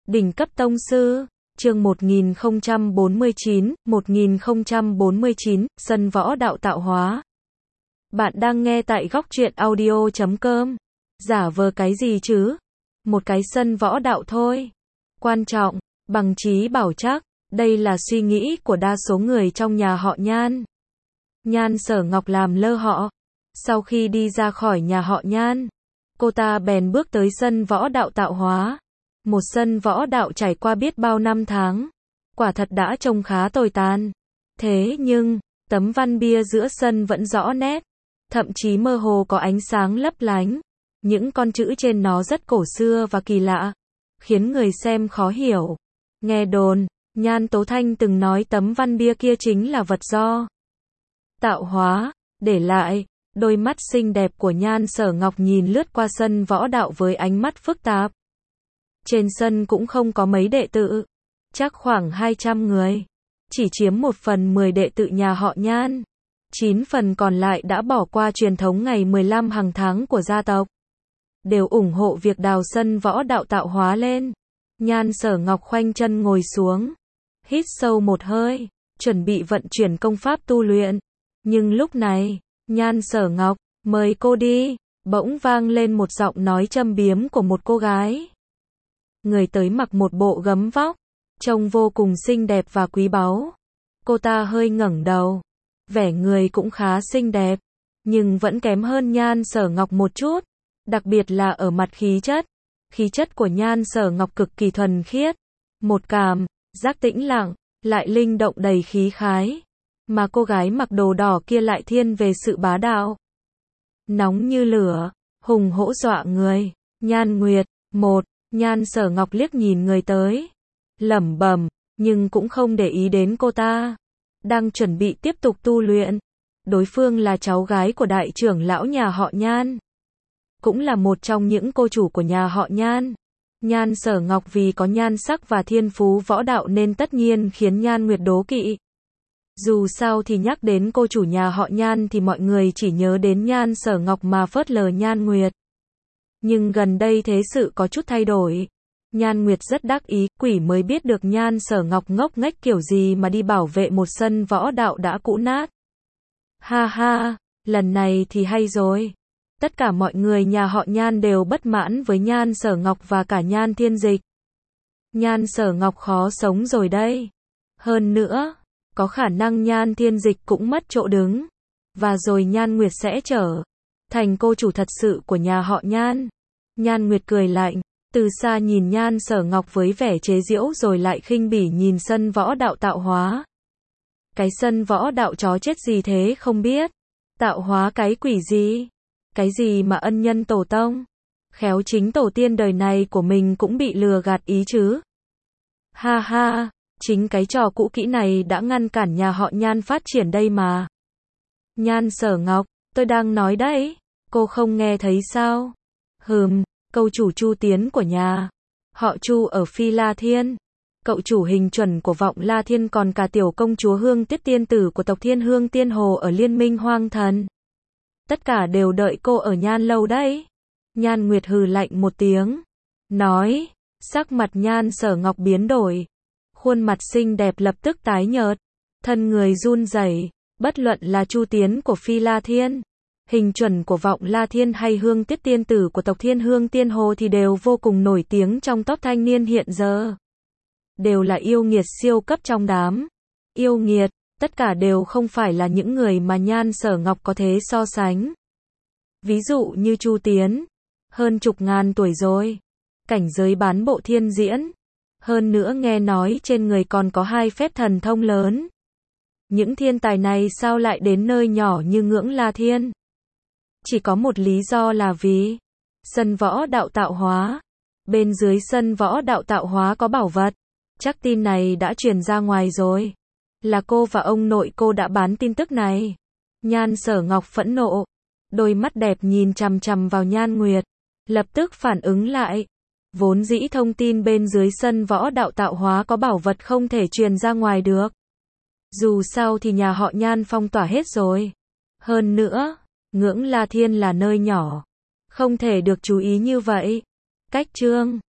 Đỉnh cấp tông sư, chương 1049, sân võ đạo tạo hóa. Bạn đang nghe tại góc truyện audio.com. Giả vờ cái gì chứ? Một cái sân võ đạo thôi. Quan trọng, bằng trí bảo trắc, đây là suy nghĩ của đa số người trong nhà họ Nhan. Nhan Sở Ngọc làm lơ họ. Sau khi đi ra khỏi nhà họ Nhan, cô ta bèn bước tới sân võ đạo tạo hóa. Một sân võ đạo trải qua biết bao năm tháng, quả thật đã trông khá tồi tàn. Thế nhưng, tấm văn bia giữa sân vẫn rõ nét, thậm chí mơ hồ có ánh sáng lấp lánh. Những con chữ trên nó rất cổ xưa và kỳ lạ, khiến người xem khó hiểu. Nghe đồn, Nhan Tố Thanh từng nói tấm văn bia kia chính là vật do tạo hóa để lại. Đôi mắt xinh đẹp của Nhan Sở Ngọc nhìn lướt qua sân võ đạo với ánh mắt phức tạp. Trên sân cũng không có mấy đệ tử, chắc khoảng 200 người, chỉ chiếm 1/10 đệ tử nhà họ Nhan. 9 phần còn lại đã bỏ qua truyền thống ngày 15 hàng tháng của gia tộc, đều ủng hộ việc đào sân võ đạo tạo hóa lên. Nhan Sở Ngọc khoanh chân ngồi xuống, hít sâu một hơi, chuẩn bị vận chuyển công pháp tu luyện. Nhưng lúc này, Nhan Sở Ngọc, mời cô đi, bỗng vang lên một giọng nói châm biếm của một cô gái. Người tới mặc một bộ gấm vóc, trông vô cùng xinh đẹp và quý báu. Cô ta hơi ngẩng đầu, vẻ người cũng khá xinh đẹp, nhưng vẫn kém hơn Nhan Sở Ngọc một chút, đặc biệt là ở mặt khí chất. Khí chất của Nhan Sở Ngọc cực kỳ thuần khiết, một cảm giác tĩnh lặng, lại linh động đầy khí khái. Mà cô gái mặc đồ đỏ kia lại thiên về sự bá đạo, nóng như lửa, hùng hổ dọa người. Nhan Nguyệt, Nhan Sở Ngọc liếc nhìn người tới, lẩm bẩm, nhưng cũng không để ý đến cô ta, đang chuẩn bị tiếp tục tu luyện. Đối phương là cháu gái của đại trưởng lão nhà họ Nhan, cũng là một trong những cô chủ của nhà họ Nhan. Nhan Sở Ngọc vì có nhan sắc và thiên phú võ đạo nên tất nhiên khiến Nhan Nguyệt đố kỵ. Dù sao thì nhắc đến cô chủ nhà họ Nhan thì mọi người chỉ nhớ đến Nhan Sở Ngọc mà phớt lờ Nhan Nguyệt. Nhưng gần đây thế sự có chút thay đổi. Nhan Nguyệt rất đắc ý, quỷ mới biết được Nhan Sở Ngọc ngốc nghếch kiểu gì mà đi bảo vệ một sân võ đạo đã cũ nát. Ha ha, lần này thì hay rồi. Tất cả mọi người nhà họ Nhan đều bất mãn với Nhan Sở Ngọc và cả Nhan Thiên Dịch. Nhan Sở Ngọc khó sống rồi đây. Hơn nữa, có khả năng Nhan Thiên Dịch cũng mất chỗ đứng. Và rồi Nhan Nguyệt sẽ trở thành cô chủ thật sự của nhà họ Nhan. Nhan Nguyệt cười lạnh, từ xa nhìn Nhan Sở Ngọc với vẻ chế giễu rồi lại khinh bỉ nhìn sân võ đạo tạo hóa. Cái sân võ đạo chó chết gì thế không biết? Tạo hóa cái quỷ gì? Cái gì mà ân nhân tổ tông? Khéo chính tổ tiên đời này của mình cũng bị lừa gạt ý chứ? Ha ha, chính cái trò cũ kỹ này đã ngăn cản nhà họ Nhan phát triển đây mà. Nhan Sở Ngọc, tôi đang nói đấy, cô không nghe thấy sao? Cậu chủ Chu Tiến của nhà họ Chu ở Phi La Thiên, cậu chủ hình chuẩn của vọng La Thiên, còn cả tiểu công chúa Hương Tiết tiên tử của tộc Thiên Hương Tiên Hồ ở Liên Minh Hoang Thần. Tất cả đều đợi cô ở Nhan lâu đấy. Nhan Nguyệt hừ lạnh một tiếng, nói, sắc mặt Nhan Sở Ngọc biến đổi, khuôn mặt xinh đẹp lập tức tái nhợt, thân người run rẩy. Bất luận là Chu Tiến của Phi La Thiên, hình chuẩn của vọng La Thiên hay Hương Tiết tiên tử của tộc Thiên Hương Tiên Hồ thì đều vô cùng nổi tiếng trong top thanh niên hiện giờ. Đều là yêu nghiệt siêu cấp trong đám yêu nghiệt, tất cả đều không phải là những người mà Nhan Sở Ngọc có thể so sánh. Ví dụ như Chu Tiến, hơn chục ngàn tuổi rồi, cảnh giới bán bộ thiên diễn, hơn nữa nghe nói trên người còn có 2 phép thần thông lớn. Những thiên tài này sao lại đến nơi nhỏ như Ngưỡng La Thiên? Chỉ có một lý do là vì sân võ đạo tạo hóa. Bên dưới sân võ đạo tạo hóa có bảo vật. Chắc tin này đã truyền ra ngoài rồi. Là cô và ông nội cô đã bán tin tức này. Nhan Sở Ngọc phẫn nộ, đôi mắt đẹp nhìn chằm chằm vào Nhan Nguyệt, lập tức phản ứng lại. Vốn dĩ thông tin bên dưới sân võ đạo tạo hóa có bảo vật không thể truyền ra ngoài được. Dù sao thì nhà họ Nhan phong tỏa hết rồi. Hơn nữa, Ngưỡng La Thiên là nơi nhỏ, không thể được chú ý như vậy. Cách chương